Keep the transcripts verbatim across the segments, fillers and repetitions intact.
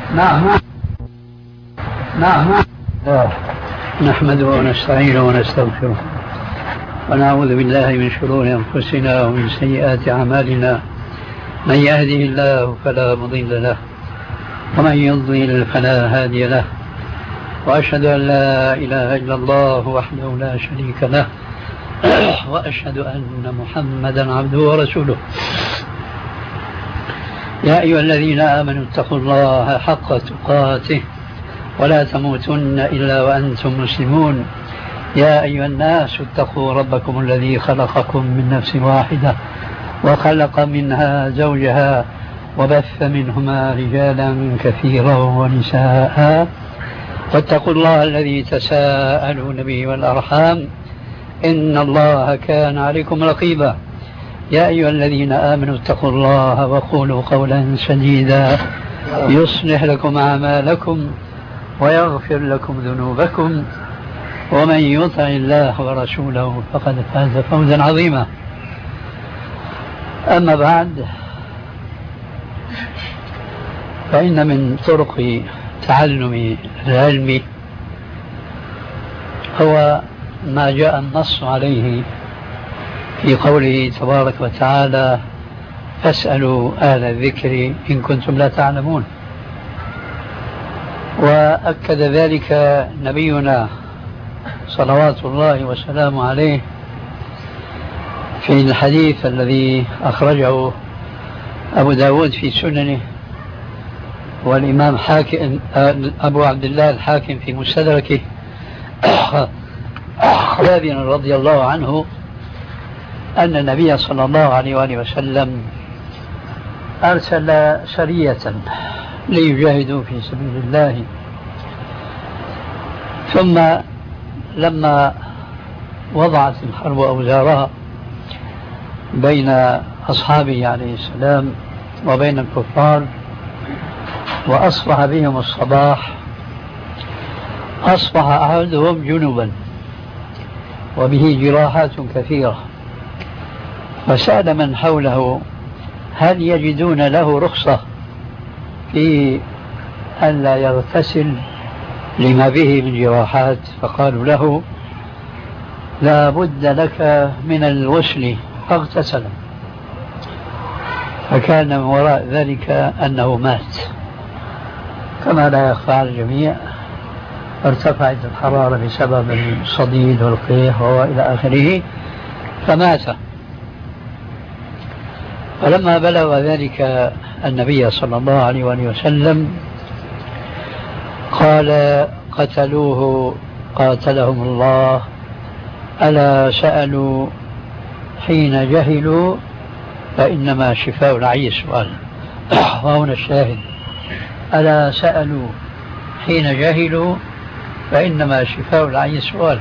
نعم نعم نحمده ونستعينه ونستغفره ونعوذ بالله من شرور أنفسنا ومن سيئات أعمالنا. من يهده الله فلا مضل له ومن يضلل فلا هادي له، وأشهد أن لا إله إلا الله وحده لا شريك له، وأشهد أن محمدا عبده ورسوله. يا أيها الذين آمنوا اتقوا الله حق تقاته ولا تموتن إلا وأنتم مسلمون. يا أيها الناس اتقوا ربكم الذي خلقكم من نفس واحدة وخلق منها زوجها وبث منهما رجالا كثيرا ونساء، واتقوا الله الذي تساءلون به والأرحام إن الله كان عليكم رقيبا. يا أيها الذين آمنوا اتقوا الله وقولوا قولا سديدا يصلح لكم أعمالكم ويغفر لكم ذنوبكم، ومن يطع الله ورسوله فقد فاز فوزا عظيما. أما بعد، فإن من طرق تعلم العلم هو ما جاء النص عليه في قوله تبارك وتعالى: فاسألوا أهل الذكر إن كنتم لا تعلمون. وأكد ذلك نبينا صلوات الله وسلامه عليه في الحديث الذي أخرجه أبو داود في سننه، والإمام حاكم أبو عبد الله الحاكم في مستدركه، جابر رضي الله عنه أن النبي صلى الله عليه وآله وسلم أرسل سرية ليجاهدوا في سبيل الله، ثم لما وضعت الحرب أوزارها بين أصحابه عليه السلام وبين الكفار وأصبح بهم الصباح، أصبح أحدهم جنبا وبه جراحات كثيرة، فسأل من حوله هل يجدون له رخصة في أن لا يغتسل لما به من جراحات؟ فقالوا له: لا بد لك من الغسل، فاغتسل. فكان من وراء ذلك أنه مات، كما لا يخفى على الجميع. ارتفعت الحرارة بسبب الصديد والقيح وإلى آخره، فمات. فلما بلغ ذلك النبي صلى الله عليه وسلم قال: قتلوه قاتلهم الله، ألا سألوا حين جهلوا فإنما شفاء العي سؤال. وهنا الشاهد: ألا سألوا حين جهلوا فإنما شفاء العي سؤال.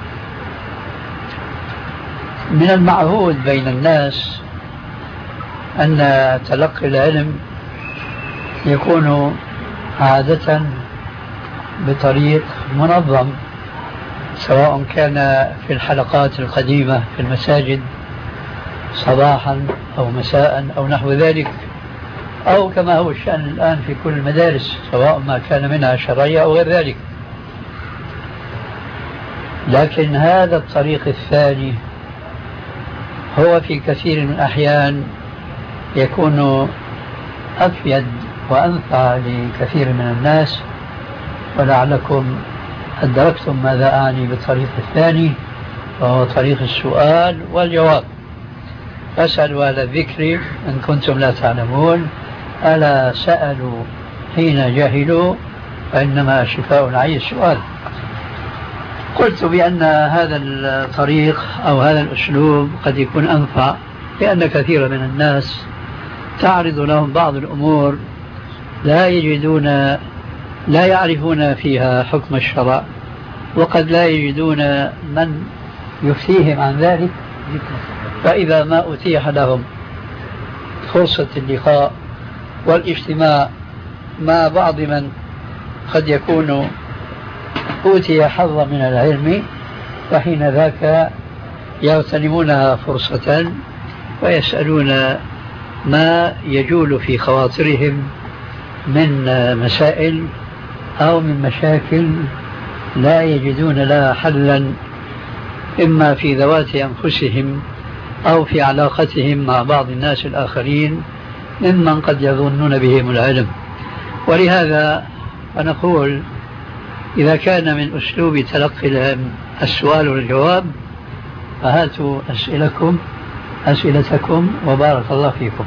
من المعهود بين الناس أن تلقي العلم يكون عادة بطريق منظم، سواء كان في الحلقات القديمة في المساجد صباحا أو مساء أو نحو ذلك، أو كما هو الشأن الآن في كل المدارس، سواء ما كان منها شرعية أو غير ذلك. لكن هذا الطريق الثاني هو في كثير من الأحيان يكون أفيد وأنفع لكثير من الناس، ولعلكم أدركتم ماذا أعني بالطريق الثاني، وهو طريق السؤال والجواب. فاسألوا أهل الذكر إن كنتم لا تعلمون، ألا سألوا حين جهلوا فإنما شفاء العي السؤال. قلت بأن هذا الطريق أو هذا الأسلوب قد يكون أنفع، لأن كثير من الناس تعرض لهم بعض الأمور لا يجدون لا يعرفون فيها حكم الشرع، وقد لا يجدون من يفتيهم عن ذلك. فإذا ما أتيح لهم فرصة اللقاء والاجتماع مع بعض من قد يكون أوتي حظا من العلم، فحين ذاك يغتنمونها فرصة ويسألون ما يجول في خواطرهم من مسائل أو من مشاكل لا يجدون لها حلا، إما في ذوات أنفسهم أو في علاقتهم مع بعض الناس الآخرين ممن قد يظنون بهم العلم. ولهذا فنقول إذا كان من أسلوب تلقي السؤال والجواب فهاتوا أسئلتكم أسئلتكم وبارك الله فيكم.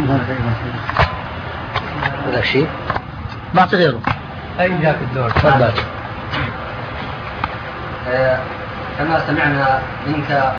هذا شيء ما غيره. أي جاك الدور تفضل. كما سمعنا منك